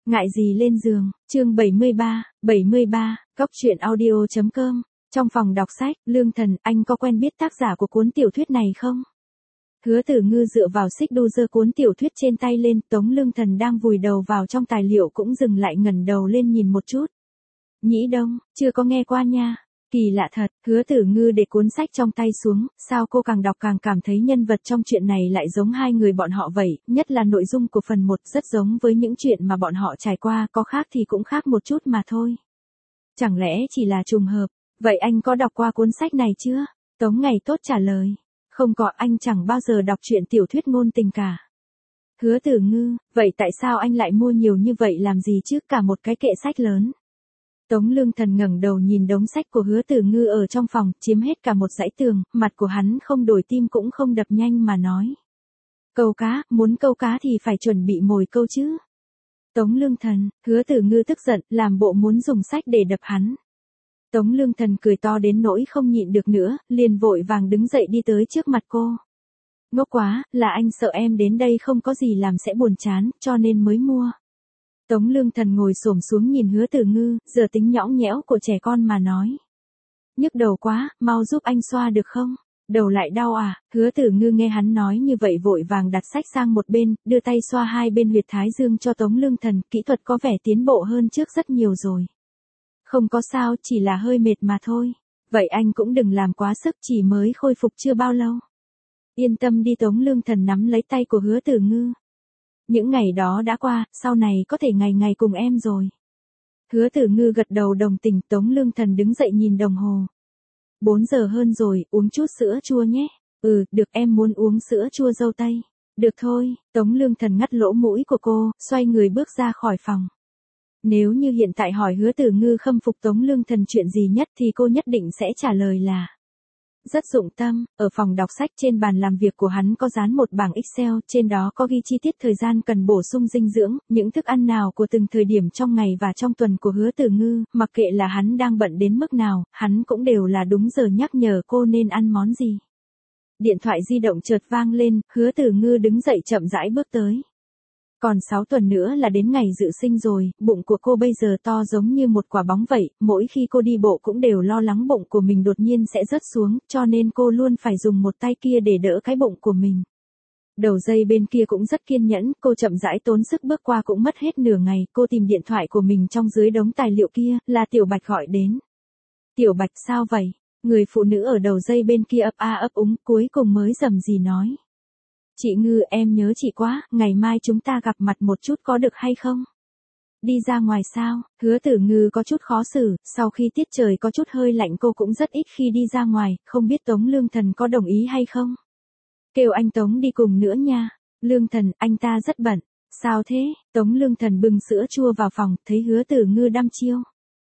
Ngại gì lên giường, chương 73, Cóc truyện audio.com. Trong phòng đọc sách, Lương Thần, anh có quen biết tác giả của cuốn tiểu thuyết này không? Hứa Tử Ngư dựa vào xích đu giơ cuốn tiểu thuyết trên tay lên, Tống Lương Thần đang vùi đầu vào trong tài liệu cũng dừng lại ngẩng đầu lên nhìn một chút. Nhĩ Đông, chưa có nghe qua nha. Kỳ lạ thật, Hứa Tử Ngư để cuốn sách trong tay xuống, sao cô càng đọc càng cảm thấy nhân vật trong chuyện này lại giống hai người bọn họ vậy, nhất là nội dung của phần 1 rất giống với những chuyện mà bọn họ trải qua, có khác thì cũng khác một chút mà thôi. Chẳng lẽ chỉ là trùng hợp, vậy anh có đọc qua cuốn sách này chưa? Tống Ngày Tốt trả lời, không có, anh chẳng bao giờ đọc truyện tiểu thuyết ngôn tình cả. Hứa Tử Ngư, vậy tại sao anh lại mua nhiều như vậy làm gì chứ, cả một cái kệ sách lớn? Tống Lương Thần ngẩng đầu nhìn đống sách của Hứa Tử Ngư ở trong phòng, chiếm hết cả một dãy tường, mặt của hắn không đổi tim cũng không đập nhanh mà nói. Câu cá, muốn câu cá thì phải chuẩn bị mồi câu chứ. Tống Lương Thần, Hứa Tử Ngư tức giận, làm bộ muốn dùng sách để đập hắn. Tống Lương Thần cười to đến nỗi không nhịn được nữa, liền vội vàng đứng dậy đi tới trước mặt cô. Ngốc quá, là anh sợ em đến đây không có gì làm sẽ buồn chán, cho nên mới mua. Tống Lương Thần ngồi xổm xuống nhìn Hứa Tử Ngư, giờ tính nhõng nhẽo của trẻ con mà nói. Nhức đầu quá, mau giúp anh xoa được không? Đầu lại đau à? Hứa Tử Ngư nghe hắn nói như vậy vội vàng đặt sách sang một bên, đưa tay xoa hai bên huyệt thái dương cho Tống Lương Thần, kỹ thuật có vẻ tiến bộ hơn trước rất nhiều rồi. Không có sao, chỉ là hơi mệt mà thôi. Vậy anh cũng đừng làm quá sức, chỉ mới khôi phục chưa bao lâu. Yên tâm đi, Tống Lương Thần nắm lấy tay của Hứa Tử Ngư. Những ngày đó đã qua, sau này có thể ngày ngày cùng em rồi. Hứa Tử Ngư gật đầu đồng tình, Tống Lương Thần đứng dậy nhìn đồng hồ. 4 giờ hơn rồi, uống chút sữa chua nhé. Ừ, được, em muốn uống sữa chua dâu tây. Được thôi, Tống Lương Thần ngắt lỗ mũi của cô, xoay người bước ra khỏi phòng. Nếu như hiện tại hỏi Hứa Tử Ngư khâm phục Tống Lương Thần chuyện gì nhất thì cô nhất định sẽ trả lời là rất dụng tâm. Ở phòng đọc sách trên bàn làm việc của hắn có dán một bảng Excel, trên đó có ghi chi tiết thời gian cần bổ sung dinh dưỡng, những thức ăn nào của từng thời điểm trong ngày và trong tuần của Hứa Tử Ngư, mặc kệ là hắn đang bận đến mức nào, hắn cũng đều là đúng giờ nhắc nhở cô nên ăn món gì. Điện thoại di động chợt vang lên, Hứa Tử Ngư đứng dậy chậm rãi bước tới. Còn 6 tuần nữa là đến ngày dự sinh rồi, bụng của cô bây giờ to giống như một quả bóng vậy, mỗi khi cô đi bộ cũng đều lo lắng bụng của mình đột nhiên sẽ rớt xuống, cho nên cô luôn phải dùng một tay kia để đỡ cái bụng của mình. Đầu dây bên kia cũng rất kiên nhẫn, cô chậm rãi tốn sức bước qua cũng mất hết nửa ngày, cô tìm điện thoại của mình trong dưới đống tài liệu kia, là Tiểu Bạch gọi đến. Tiểu Bạch, sao vậy? Người phụ nữ ở đầu dây bên kia ấp a ấp úng, cuối cùng mới rầm rì nói. Chị Ngư, em nhớ chị quá, ngày mai chúng ta gặp mặt một chút có được hay không? Đi ra ngoài sao? Hứa Tử Ngư có chút khó xử, sau khi tiết trời có chút hơi lạnh cô cũng rất ít khi đi ra ngoài, không biết Tống Lương Thần có đồng ý hay không? Kêu anh Tống đi cùng nữa nha. Lương Thần, anh ta rất bận. Sao thế? Tống Lương Thần bưng sữa chua vào phòng, thấy Hứa Tử Ngư đăm chiêu.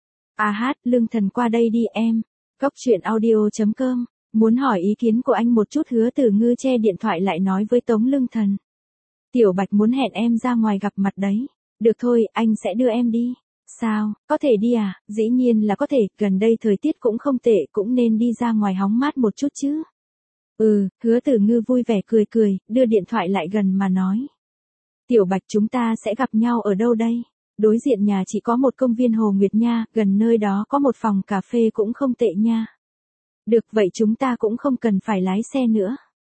À hát, Lương Thần qua đây đi em. Cóc truyện audio.com. Muốn hỏi ý kiến của anh một chút. Hứa Tử Ngư che điện thoại lại nói với Tống Lương Thần. Tiểu Bạch muốn hẹn em ra ngoài gặp mặt đấy. Được thôi, anh sẽ đưa em đi. Sao, có thể đi à? Dĩ nhiên là có thể, gần đây thời tiết cũng không tệ, cũng nên đi ra ngoài hóng mát một chút chứ. Ừ, Hứa Tử Ngư vui vẻ cười cười, đưa điện thoại lại gần mà nói. Tiểu Bạch, chúng ta sẽ gặp nhau ở đâu đây? Đối diện nhà chỉ có một công viên Hồ Nguyệt nha, gần nơi đó có một phòng cà phê cũng không tệ nha. Được, vậy chúng ta cũng không cần phải lái xe nữa.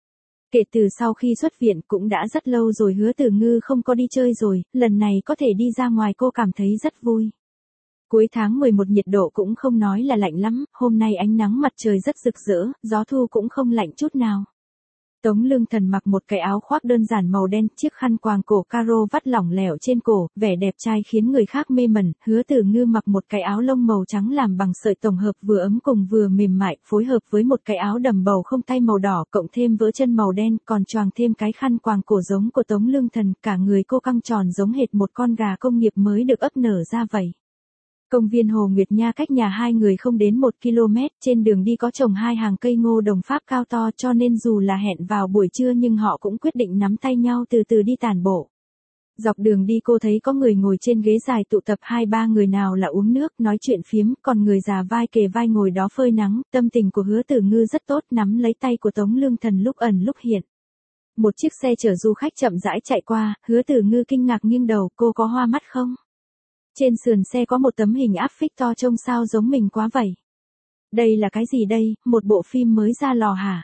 Kể từ sau khi xuất viện cũng đã rất lâu rồi Hứa Tử Ngư không có đi chơi rồi, lần này có thể đi ra ngoài cô cảm thấy rất vui. Cuối tháng 11 nhiệt độ cũng không nói là lạnh lắm, hôm nay ánh nắng mặt trời rất rực rỡ, gió thu cũng không lạnh chút nào. Tống Lương Thần mặc một cái áo khoác đơn giản màu đen, chiếc khăn quàng cổ caro vắt lỏng lẻo trên cổ, vẻ đẹp trai khiến người khác mê mẩn. Hứa Tử Ngư mặc một cái áo lông màu trắng làm bằng sợi tổng hợp vừa ấm cùng vừa mềm mại, phối hợp với một cái áo đầm bầu không tay màu đỏ, cộng thêm vỡ chân màu đen, còn choàng thêm cái khăn quàng cổ giống của Tống Lương Thần, cả người cô căng tròn giống hệt một con gà công nghiệp mới được ấp nở ra vậy. Công viên Hồ Nguyệt Nha cách nhà hai người không đến 1 km, trên đường đi có trồng hai hàng cây ngô đồng Pháp cao to cho nên dù là hẹn vào buổi trưa nhưng họ cũng quyết định nắm tay nhau từ từ đi tản bộ. Dọc đường đi cô thấy có người ngồi trên ghế dài tụ tập 2-3 người nào là uống nước, nói chuyện phiếm, còn người già vai kề vai ngồi đó phơi nắng, tâm tình của Hứa Tử Ngư rất tốt, nắm lấy tay của Tống Lương Thần lúc ẩn lúc hiện. Một chiếc xe chở du khách chậm rãi chạy qua, Hứa Tử Ngư kinh ngạc nghiêng đầu, cô có hoa mắt không? Trên sườn xe có một tấm hình áp phích to trông sao giống mình quá vậy. Đây là cái gì đây, một bộ phim mới ra lò hả?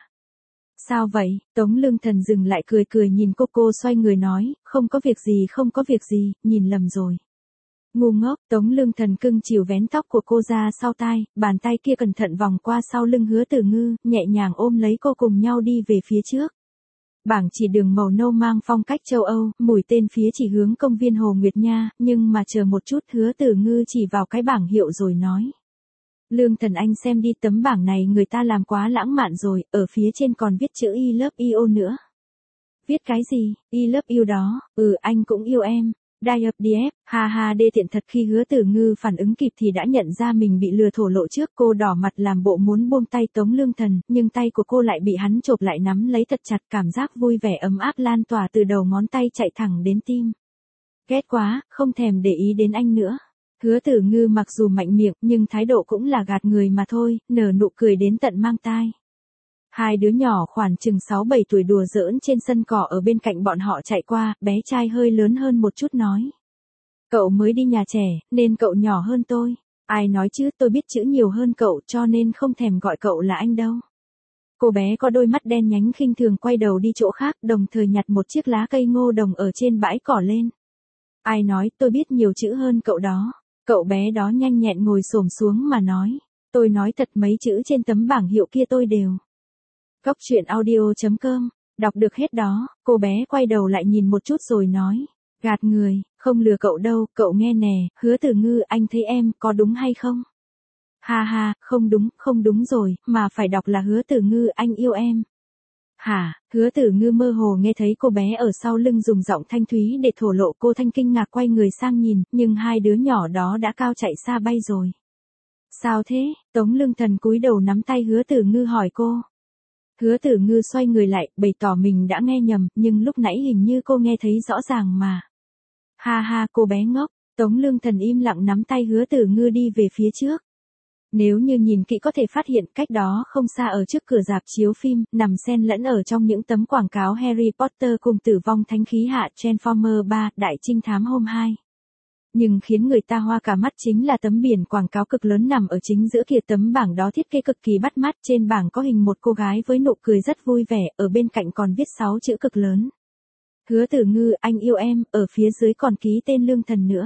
Sao vậy? Tống Lương Thần dừng lại cười cười nhìn cô xoay người nói, không có việc gì không có việc gì, nhìn lầm rồi. Ngu ngốc, Tống Lương Thần cưng chiều vén tóc của cô ra sau tai, bàn tay kia cẩn thận vòng qua sau lưng Hứa Tử Ngư, nhẹ nhàng ôm lấy cô cùng nhau đi về phía trước. Bảng chỉ đường màu nâu mang phong cách châu Âu, mũi tên phía chỉ hướng công viên Hồ Nguyệt Nha, nhưng mà chờ một chút Hứa Tử Ngư chỉ vào cái bảng hiệu rồi nói. Lương Thần anh xem đi, tấm bảng này người ta làm quá lãng mạn rồi, ở phía trên còn viết chữ I love you nữa. Viết cái gì, I love you đó, anh cũng yêu em. Die of DF, ha ha đê tiện thật. Khi Hứa Tử Ngư phản ứng kịp thì đã nhận ra mình bị lừa thổ lộ trước, cô đỏ mặt làm bộ muốn buông tay Tống Lương Thần, nhưng tay của cô lại bị hắn chộp lại nắm lấy thật chặt, cảm giác vui vẻ ấm áp lan tỏa từ đầu ngón tay chạy thẳng đến tim. Ghét quá, không thèm để ý đến anh nữa. Hứa Tử Ngư mặc dù mạnh miệng nhưng thái độ cũng là gạt người mà thôi, nở nụ cười đến tận mang tai. Hai đứa nhỏ khoảng chừng 6-7 tuổi đùa giỡn trên sân cỏ ở bên cạnh bọn họ chạy qua, bé trai hơi lớn hơn một chút nói. Cậu mới đi nhà trẻ, nên cậu nhỏ hơn tôi. Ai nói chứ, tôi biết chữ nhiều hơn cậu cho nên không thèm gọi cậu là anh đâu. Cô bé có đôi mắt đen nhánh khinh thường quay đầu đi chỗ khác, đồng thời nhặt một chiếc lá cây ngô đồng ở trên bãi cỏ lên. Ai nói, tôi biết nhiều chữ hơn cậu đó. Cậu bé đó nhanh nhẹn ngồi xổm xuống mà nói. Tôi nói thật, mấy chữ trên tấm bảng hiệu kia tôi đều. Cóc truyện audio.com, đọc được hết đó. Cô bé quay đầu lại nhìn một chút rồi nói. Gạt người, không lừa cậu đâu, cậu nghe nè, Hứa Tử Ngư, anh thấy em, có đúng hay không? Ha ha, không đúng rồi, mà phải đọc là Hứa Tử Ngư, anh yêu em. Hả? Hứa Tử Ngư mơ hồ nghe thấy cô bé ở sau lưng dùng giọng thanh thúy để thổ lộ, cô thanh kinh ngạc quay người sang nhìn, nhưng hai đứa nhỏ đó đã cao chạy xa bay rồi. Sao thế? Tống Lương Thần cúi đầu nắm tay Hứa Tử Ngư hỏi cô. Hứa Tử Ngư xoay người lại, bày tỏ mình đã nghe nhầm, nhưng lúc nãy hình như cô nghe thấy rõ ràng mà. Ha ha, cô bé ngốc. Tống Lương Thần im lặng nắm tay Hứa Tử Ngư đi về phía trước. Nếu như nhìn kỹ có thể phát hiện cách đó không xa ở trước cửa rạp chiếu phim, nằm xen lẫn ở trong những tấm quảng cáo Harry Potter cùng Tử vong thánh khí hạ Transformer 3, Đại trinh thám hôm 2. Nhưng khiến người ta hoa cả mắt chính là tấm biển quảng cáo cực lớn nằm ở chính giữa kia. Tấm bảng đó thiết kế cực kỳ bắt mắt, trên bảng có hình một cô gái với nụ cười rất vui vẻ, ở bên cạnh còn viết 6 chữ cực lớn. Hứa Tử Ngư, anh yêu em, ở phía dưới còn ký tên Lương Thần nữa.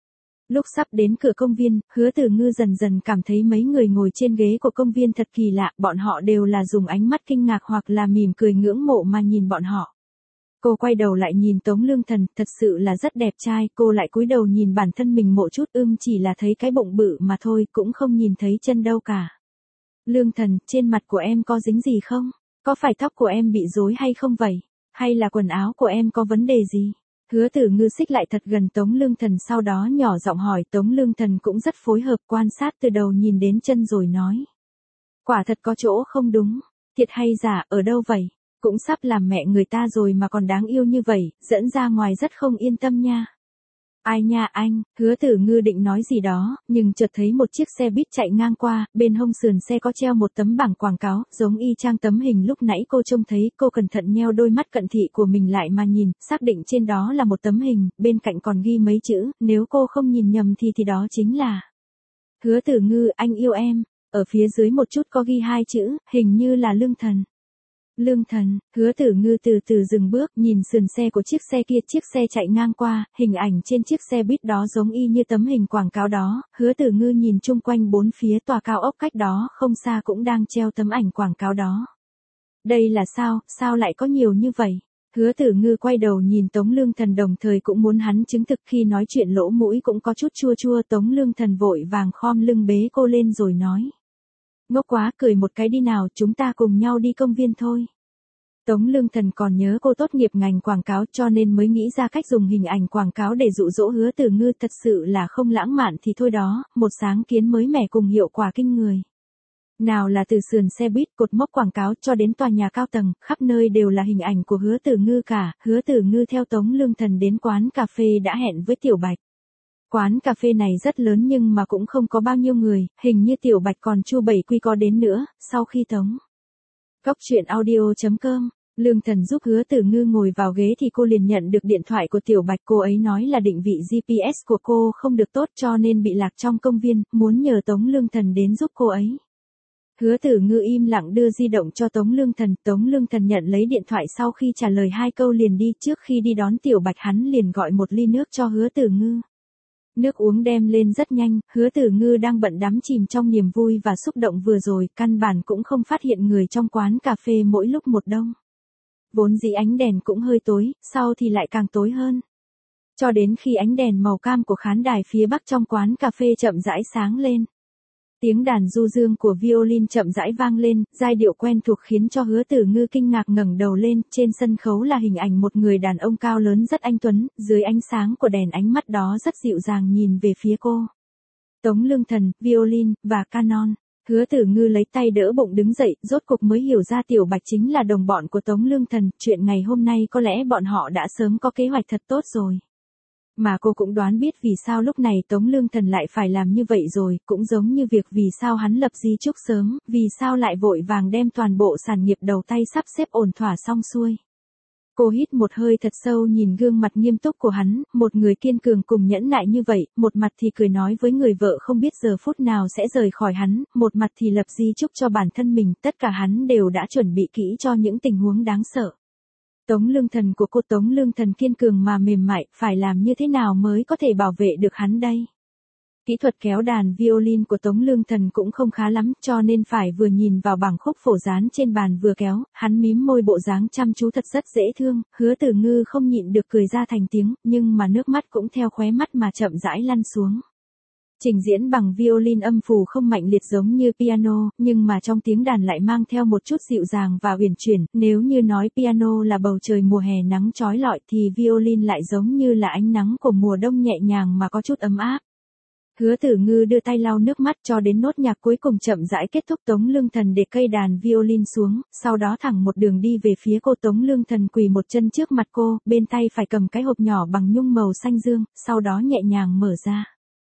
Lúc sắp đến cửa công viên, Hứa Tử Ngư dần dần cảm thấy mấy người ngồi trên ghế của công viên thật kỳ lạ, bọn họ đều là dùng ánh mắt kinh ngạc hoặc là mỉm cười ngưỡng mộ mà nhìn bọn họ. Cô quay đầu lại nhìn Tống Lương Thần, thật sự là rất đẹp trai, cô lại cúi đầu nhìn bản thân mình một chút, chỉ là thấy cái bụng bự mà thôi, cũng không nhìn thấy chân đâu cả. Lương Thần, trên mặt của em có dính gì không? Có phải tóc của em bị rối hay không vậy? Hay là quần áo của em có vấn đề gì? Hứa Tử Ngư xích lại thật gần Tống Lương Thần, sau đó nhỏ giọng hỏi. Tống Lương Thần cũng rất phối hợp, quan sát từ đầu nhìn đến chân rồi nói. Quả thật có chỗ không đúng. Thiệt hay giả, ở đâu vậy? Cũng sắp làm mẹ người ta rồi mà còn đáng yêu như vậy, dẫn ra ngoài rất không yên tâm nha. Ai nha anh? Hứa Tử Ngư định nói gì đó, nhưng chợt thấy một chiếc xe buýt chạy ngang qua, bên hông sườn xe có treo một tấm bảng quảng cáo, giống y chang tấm hình lúc nãy cô trông thấy. Cô cẩn thận nheo đôi mắt cận thị của mình lại mà nhìn, xác định trên đó là một tấm hình, bên cạnh còn ghi mấy chữ, nếu cô không nhìn nhầm thì đó chính là Hứa Tử Ngư, anh yêu em. Ở phía dưới một chút có ghi 2 chữ, hình như là Lương Thần. Lương Thần. Hứa Tử Ngư từ từ dừng bước, nhìn sườn xe của chiếc xe kia. Chiếc xe chạy ngang qua, hình ảnh trên chiếc xe buýt đó giống y như tấm hình quảng cáo đó. Hứa Tử Ngư nhìn chung quanh bốn phía tòa cao ốc cách đó không xa cũng đang treo tấm ảnh quảng cáo đó. Đây là sao lại có nhiều như vậy? Hứa Tử Ngư quay đầu nhìn Tống Lương Thần, đồng thời cũng muốn hắn chứng thực, khi nói chuyện lỗ mũi cũng có chút chua chua. Tống Lương Thần vội vàng khom lưng bế cô lên rồi nói. Ngốc quá, cười một cái đi nào, chúng ta cùng nhau đi công viên thôi. Tống Lương Thần còn nhớ cô tốt nghiệp ngành quảng cáo cho nên mới nghĩ ra cách dùng hình ảnh quảng cáo để dụ dỗ Hứa Tử Ngư, thật sự là không lãng mạn thì thôi đó, một sáng kiến mới mẻ cùng hiệu quả kinh người. Nào là từ sườn xe buýt, cột mốc quảng cáo cho đến tòa nhà cao tầng, khắp nơi đều là hình ảnh của Hứa Tử Ngư cả. Hứa Tử Ngư theo Tống Lương Thần đến quán cà phê đã hẹn với Tiểu Bạch. Quán cà phê này rất lớn nhưng mà cũng không có bao nhiêu người, hình như Tiểu Bạch còn Chu Bảy Quy có đến nữa. Sau khi Tống Cóc truyện audio.com Lương Thần giúp Hứa Tử Ngư ngồi vào ghế thì cô liền nhận được điện thoại của Tiểu Bạch, cô ấy nói là định vị GPS của cô không được tốt cho nên bị lạc trong công viên, muốn nhờ Tống Lương Thần đến giúp cô ấy. Hứa Tử Ngư im lặng đưa di động cho Tống Lương Thần nhận lấy điện thoại sau khi trả lời 2 câu liền đi, trước khi đi đón Tiểu Bạch hắn liền gọi một ly nước cho Hứa Tử Ngư. Nước uống đem lên rất nhanh, Hứa Tử Ngư đang bận đắm chìm trong niềm vui và xúc động vừa rồi, căn bản cũng không phát hiện người trong quán cà phê mỗi lúc một đông. Vốn dĩ ánh đèn cũng hơi tối, sau thì lại càng tối hơn. Cho đến khi ánh đèn màu cam của khán đài phía bắc trong quán cà phê chậm rãi sáng lên. Tiếng đàn du dương của violin chậm rãi vang lên, giai điệu quen thuộc khiến cho Hứa Tử Ngư kinh ngạc ngẩng đầu lên, trên sân khấu là hình ảnh một người đàn ông cao lớn rất anh tuấn, dưới ánh sáng của đèn ánh mắt đó rất dịu dàng nhìn về phía cô. Tống Lương Thần, violin, và canon. Hứa Tử Ngư lấy tay đỡ bụng đứng dậy, rốt cục mới hiểu ra Tiểu Bạch chính là đồng bọn của Tống Lương Thần, chuyện ngày hôm nay có lẽ bọn họ đã sớm có kế hoạch thật tốt rồi. Mà cô cũng đoán biết vì sao lúc này Tống Lương Thần lại phải làm như vậy rồi, cũng giống như việc vì sao hắn lập di chúc sớm, vì sao lại vội vàng đem toàn bộ sản nghiệp đầu tay sắp xếp ổn thỏa xong xuôi. Cô hít một hơi thật sâu nhìn gương mặt nghiêm túc của hắn, một người kiên cường cùng nhẫn nại như vậy, một mặt thì cười nói với người vợ không biết giờ phút nào sẽ rời khỏi hắn, một mặt thì lập di chúc cho bản thân mình, tất cả hắn đều đã chuẩn bị kỹ cho những tình huống đáng sợ. Tống Lương Thần của cô, Tống Lương Thần kiên cường mà mềm mại, phải làm như thế nào mới có thể bảo vệ được hắn đây? Kỹ thuật kéo đàn violin của Tống Lương Thần cũng không khá lắm, cho nên phải vừa nhìn vào bảng khúc phổ dán trên bàn vừa kéo, hắn mím môi bộ dáng chăm chú thật rất dễ thương, Hứa Tử Ngư không nhịn được cười ra thành tiếng, nhưng mà nước mắt cũng theo khóe mắt mà chậm rãi lăn xuống. Trình diễn bằng violin âm phủ không mạnh liệt giống như piano, nhưng mà trong tiếng đàn lại mang theo một chút dịu dàng và uyển chuyển, nếu như nói piano là bầu trời mùa hè nắng chói lọi thì violin lại giống như là ánh nắng của mùa đông nhẹ nhàng mà có chút ấm áp. Hứa Tử Ngư đưa tay lau nước mắt cho đến nốt nhạc cuối cùng chậm rãi kết thúc. Tống Lương Thần để cây đàn violin xuống, sau đó thẳng một đường đi về phía cô. Tống Lương Thần quỳ một chân trước mặt cô, bên tay phải cầm cái hộp nhỏ bằng nhung màu xanh dương, sau đó nhẹ nhàng mở ra.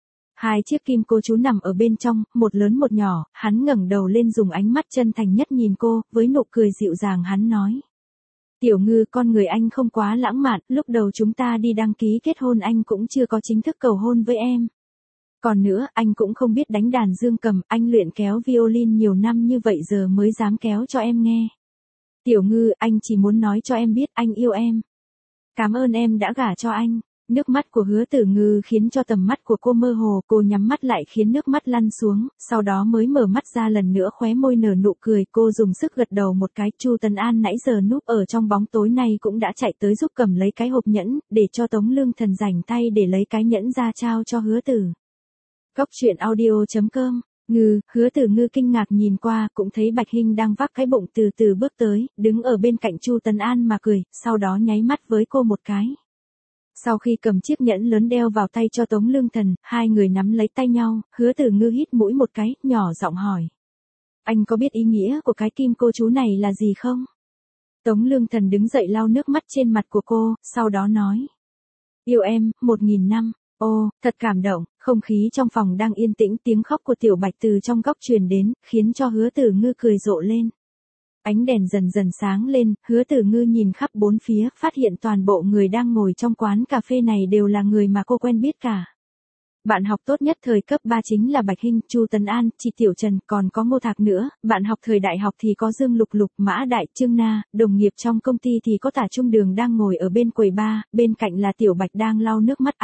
2 chiếc kim cô chú nằm ở bên trong, một lớn một nhỏ, hắn ngẩng đầu lên dùng ánh mắt chân thành nhất nhìn cô, với nụ cười dịu dàng hắn nói. Tiểu Ngư, con người anh không quá lãng mạn, lúc đầu chúng ta đi đăng ký kết hôn anh cũng chưa có chính thức cầu hôn với em. Còn nữa, anh cũng không biết đánh đàn dương cầm, anh luyện kéo violin nhiều năm như vậy giờ mới dám kéo cho em nghe. Tiểu Ngư, anh chỉ muốn nói cho em biết anh yêu em. Cảm ơn em đã gả cho anh. Nước mắt của Hứa Tử Ngư khiến cho tầm mắt của cô mơ hồ, cô nhắm mắt lại khiến nước mắt lăn xuống, sau đó mới mở mắt ra lần nữa, khóe môi nở nụ cười, cô dùng sức gật đầu một cái. Chu Tấn An nãy giờ núp ở trong bóng tối này cũng đã chạy tới giúp cầm lấy cái hộp nhẫn, để cho Tống Lương Thần rảnh tay để lấy cái nhẫn ra trao cho Hứa Tử. Góc truyện audio.com. Hứa Tử Ngư kinh ngạc nhìn qua, cũng thấy Bạch Hinh đang vác cái bụng từ từ bước tới, đứng ở bên cạnh Chu Tấn An mà cười, sau đó nháy mắt với cô một cái. Sau khi cầm chiếc nhẫn lớn đeo vào tay cho Tống Lương Thần, hai người nắm lấy tay nhau, Hứa Tử Ngư hít mũi một cái, nhỏ giọng hỏi. Anh có biết ý nghĩa của cái kim cô chú này là gì không? Tống Lương Thần đứng dậy lau nước mắt trên mặt của cô, sau đó nói. Yêu em, 1000 năm. Ô, thật cảm động, không khí trong phòng đang yên tĩnh, tiếng khóc của Tiểu Bạch từ trong góc truyền đến, khiến cho Hứa Tử Ngư cười rộ lên. Ánh đèn dần dần sáng lên, Hứa Tử Ngư nhìn khắp bốn phía, phát hiện toàn bộ người đang ngồi trong quán cà phê này đều là người mà cô quen biết cả. Bạn học tốt nhất thời cấp 3 chính là Bạch Hinh, Chu Tấn An, Chị Tiểu Trần, còn có Ngô Thạc nữa. Bạn học thời đại học thì có Dương Lục Lục, Mã Đại, Trương Na. Đồng nghiệp trong công ty thì có Tả Trung Đường đang ngồi ở bên quầy bar, bên cạnh là Tiểu Bạch đang lau nước mắt.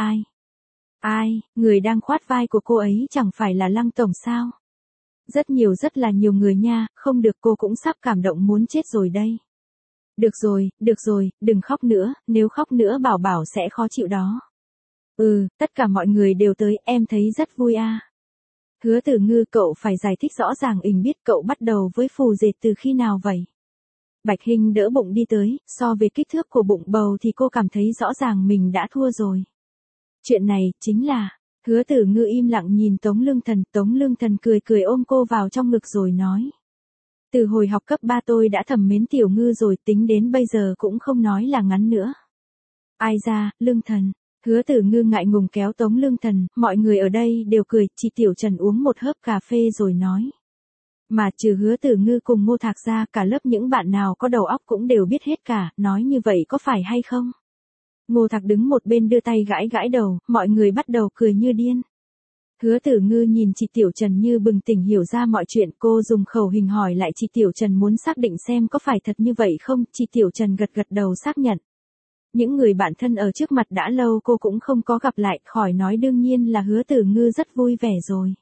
Ai, người đang khoát vai của cô ấy chẳng phải là Lăng Tổng sao? Rất là nhiều người nha, không được, cô cũng sắp cảm động muốn chết rồi đây. Được rồi, đừng khóc nữa, nếu khóc nữa Bảo Bảo sẽ khó chịu đó. Tất cả mọi người đều tới, em thấy rất vui à. Hứa Tử Ngư, cậu phải giải thích rõ ràng, biết cậu bắt đầu với phù dệt từ khi nào vậy? Bạch Hinh đỡ bụng đi tới, so về kích thước của bụng bầu thì cô cảm thấy rõ ràng mình đã thua rồi. Chuyện này, chính là... Hứa Tử Ngư im lặng nhìn Tống Lương Thần cười ôm cô vào trong ngực rồi nói. Từ hồi học cấp 3 tôi đã thầm mến Tiểu Ngư rồi, tính đến bây giờ cũng không nói là ngắn nữa. Ai ra, Lương Thần. Hứa Tử Ngư ngại ngùng kéo Tống Lương Thần, mọi người ở đây đều cười, chị Tiểu Trần uống một hớp cà phê rồi nói. Mà trừ Hứa Tử Ngư cùng Ngô Thạc ra, cả lớp những bạn nào có đầu óc cũng đều biết hết cả, nói như vậy có phải hay không? Ngô Thạc đứng một bên đưa tay gãi gãi đầu, mọi người bắt đầu cười như điên. Hứa Tử Ngư nhìn chị Tiểu Trần như bừng tỉnh hiểu ra mọi chuyện, cô dùng khẩu hình hỏi lại chị Tiểu Trần muốn xác định xem có phải thật như vậy không, chị Tiểu Trần gật gật đầu xác nhận. Những người bạn thân ở trước mặt đã lâu cô cũng không có gặp lại, khỏi nói đương nhiên là Hứa Tử Ngư rất vui vẻ rồi.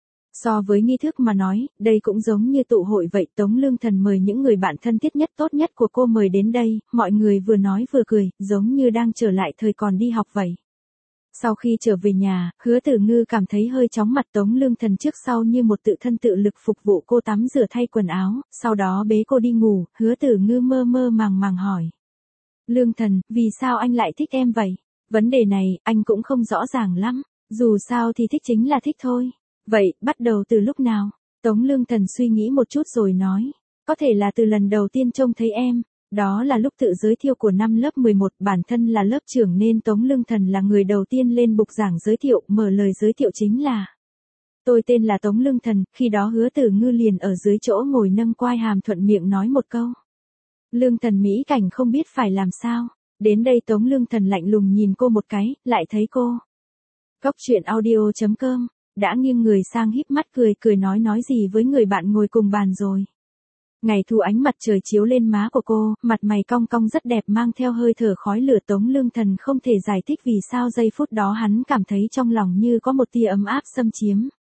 So với nghi thức mà nói, đây cũng giống như tụ hội vậy, Tống Lương Thần mời những người bạn thân thiết nhất tốt nhất của cô mời đến đây, mọi người vừa nói vừa cười, giống như đang trở lại thời còn đi học vậy. Sau khi trở về nhà, Hứa Tử Ngư cảm thấy hơi chóng mặt, Tống Lương Thần trước sau như một tự thân tự lực phục vụ cô tắm rửa thay quần áo, sau đó bế cô đi ngủ, Hứa Tử Ngư mơ mơ màng màng hỏi. Lương Thần, vì sao anh lại thích em vậy? Vấn đề này, anh cũng không rõ ràng lắm, dù sao thì thích chính là thích thôi. Vậy, bắt đầu từ lúc nào? Tống Lương Thần suy nghĩ một chút rồi nói. Có thể là từ lần đầu tiên trông thấy em. Đó là lúc tự giới thiệu của năm lớp 11, bản thân là lớp trưởng nên Tống Lương Thần là người đầu tiên lên bục giảng giới thiệu, mở lời giới thiệu chính là. Tôi tên là Tống Lương Thần, khi đó Hứa Tử Ngư liền ở dưới chỗ ngồi nâng quai hàm thuận miệng nói một câu. Lương Thần mỹ cảnh không biết phải làm sao. Đến đây Tống Lương Thần lạnh lùng nhìn cô một cái, lại thấy cô. Cốc truyện audio.com đã nghiêng người sang híp mắt cười nói gì với người bạn ngồi cùng bàn rồi. Ngày thu ánh mặt trời chiếu lên má của cô, mặt mày cong cong rất đẹp mang theo hơi thở khói lửa. Tống Lương Thần không thể giải thích vì sao giây phút đó hắn cảm thấy trong lòng như có một tia ấm áp xâm chiếm.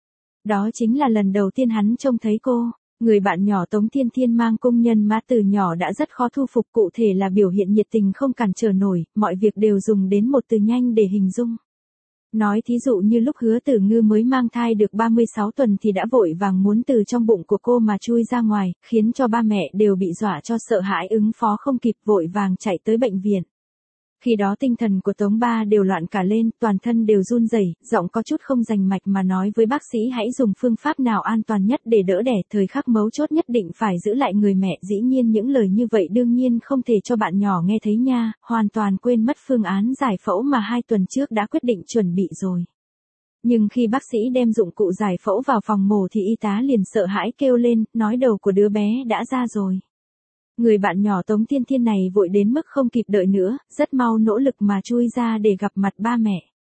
Đó chính là lần đầu tiên hắn trông thấy cô. Người bạn nhỏ Tống Thiên Thiên mang công nhân mã từ nhỏ đã rất khó thu phục, cụ thể là biểu hiện nhiệt tình không cản trở nổi, mọi việc đều dùng đến một từ nhanh để hình dung. Nói thí dụ như lúc Hứa Tử Ngư mới mang thai được 36 tuần thì đã vội vàng muốn từ trong bụng của cô mà chui ra ngoài, khiến cho ba mẹ đều bị dọa cho sợ hãi ứng phó không kịp vội vàng chạy tới bệnh viện. Khi đó tinh thần của Tống Ba đều loạn cả lên, toàn thân đều run rẩy, giọng có chút không rành mạch mà nói với bác sĩ hãy dùng phương pháp nào an toàn nhất để đỡ đẻ, thời khắc mấu chốt nhất định phải giữ lại người mẹ. Dĩ nhiên những lời như vậy đương nhiên không thể cho bạn nhỏ nghe thấy nha, hoàn toàn quên mất phương án giải phẫu mà 2 tuần trước đã quyết định chuẩn bị rồi. Nhưng khi bác sĩ đem dụng cụ giải phẫu vào phòng mổ thì y tá liền sợ hãi kêu lên, nói đầu của đứa bé đã ra rồi. Người bạn nhỏ Tống Thiên Thiên này vội đến mức không kịp đợi nữa, rất mau nỗ lực mà chui ra để gặp mặt ba mẹ.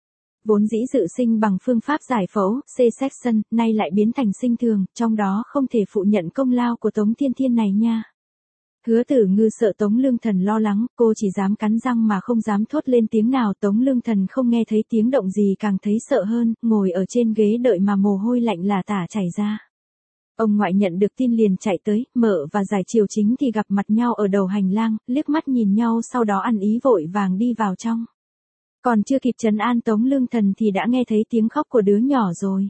Vốn dĩ dự sinh bằng phương pháp giải phẫu, C-section, nay lại biến thành sinh thường, trong đó không thể phụ nhận công lao của Tống Thiên Thiên này nha. Hứa Tử Ngư sợ Tống Lương Thần lo lắng, cô chỉ dám cắn răng mà không dám thốt lên tiếng nào. Tống Lương Thần không nghe thấy tiếng động gì càng thấy sợ hơn, ngồi ở trên ghế đợi mà mồ hôi lạnh lả tả chảy ra. Ông ngoại nhận được tin liền chạy tới, Mợ và Giải Triều Chính thì gặp mặt nhau ở đầu hành lang, liếc mắt nhìn nhau sau đó ăn ý vội vàng đi vào trong. Còn chưa kịp trấn an Tống Lương Thần thì đã nghe thấy tiếng khóc của đứa nhỏ rồi.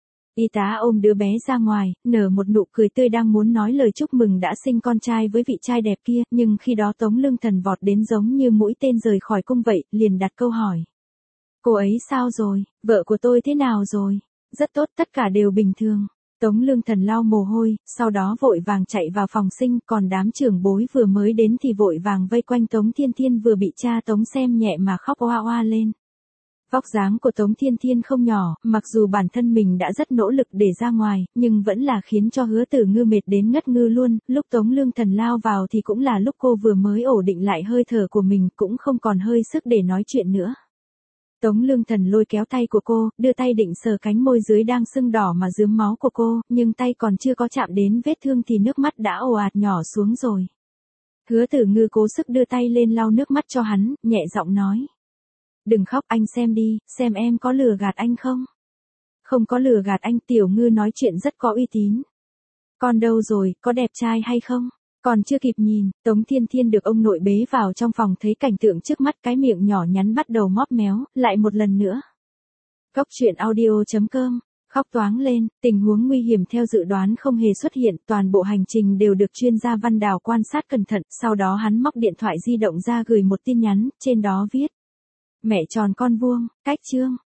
Y tá ôm đứa bé ra ngoài, nở một nụ cười tươi đang muốn nói lời chúc mừng đã sinh con trai với vị trai đẹp kia, nhưng khi đó Tống Lương Thần vọt đến giống như mũi tên rời khỏi cung vậy, liền đặt câu hỏi. Cô ấy sao rồi, vợ của tôi thế nào rồi? Rất tốt, tất cả đều bình thường. Tống Lương Thần lau mồ hôi, sau đó vội vàng chạy vào phòng sinh, còn đám trưởng bối vừa mới đến thì vội vàng vây quanh Tống Thiên Thiên vừa bị cha Tống xem nhẹ mà khóc oa oa lên. Vóc dáng của Tống Thiên Thiên không nhỏ, mặc dù bản thân mình đã rất nỗ lực để ra ngoài, nhưng vẫn là khiến cho Hứa Tử Ngư mệt đến ngất ngư luôn, lúc Tống Lương Thần lao vào thì cũng là lúc cô vừa mới ổn định lại hơi thở của mình, cũng không còn hơi sức để nói chuyện nữa. Tống Lương Thần lôi kéo tay của cô, đưa tay định sờ cánh môi dưới đang sưng đỏ mà rướm máu của cô, nhưng tay còn chưa có chạm đến vết thương thì nước mắt đã ồ ạt nhỏ xuống rồi. Hứa Tử Ngư cố sức đưa tay lên lau nước mắt cho hắn, nhẹ giọng nói. Đừng khóc, anh xem đi, xem em có lừa gạt anh không? Không có lừa gạt anh, Tiểu Ngư nói chuyện rất có uy tín. Con đâu rồi, có đẹp trai hay không? Còn chưa kịp nhìn, Tống Thiên Thiên được ông nội bế vào trong phòng thấy cảnh tượng trước mắt cái miệng nhỏ nhắn bắt đầu móp méo, lại một lần nữa. Cốc truyện audio.com, khóc toáng lên, tình huống nguy hiểm theo dự đoán không hề xuất hiện, toàn bộ hành trình đều được chuyên gia Văn Đào quan sát cẩn thận, sau đó hắn móc điện thoại di động ra gửi một tin nhắn, trên đó viết. Mẹ tròn con vuông, cách chương.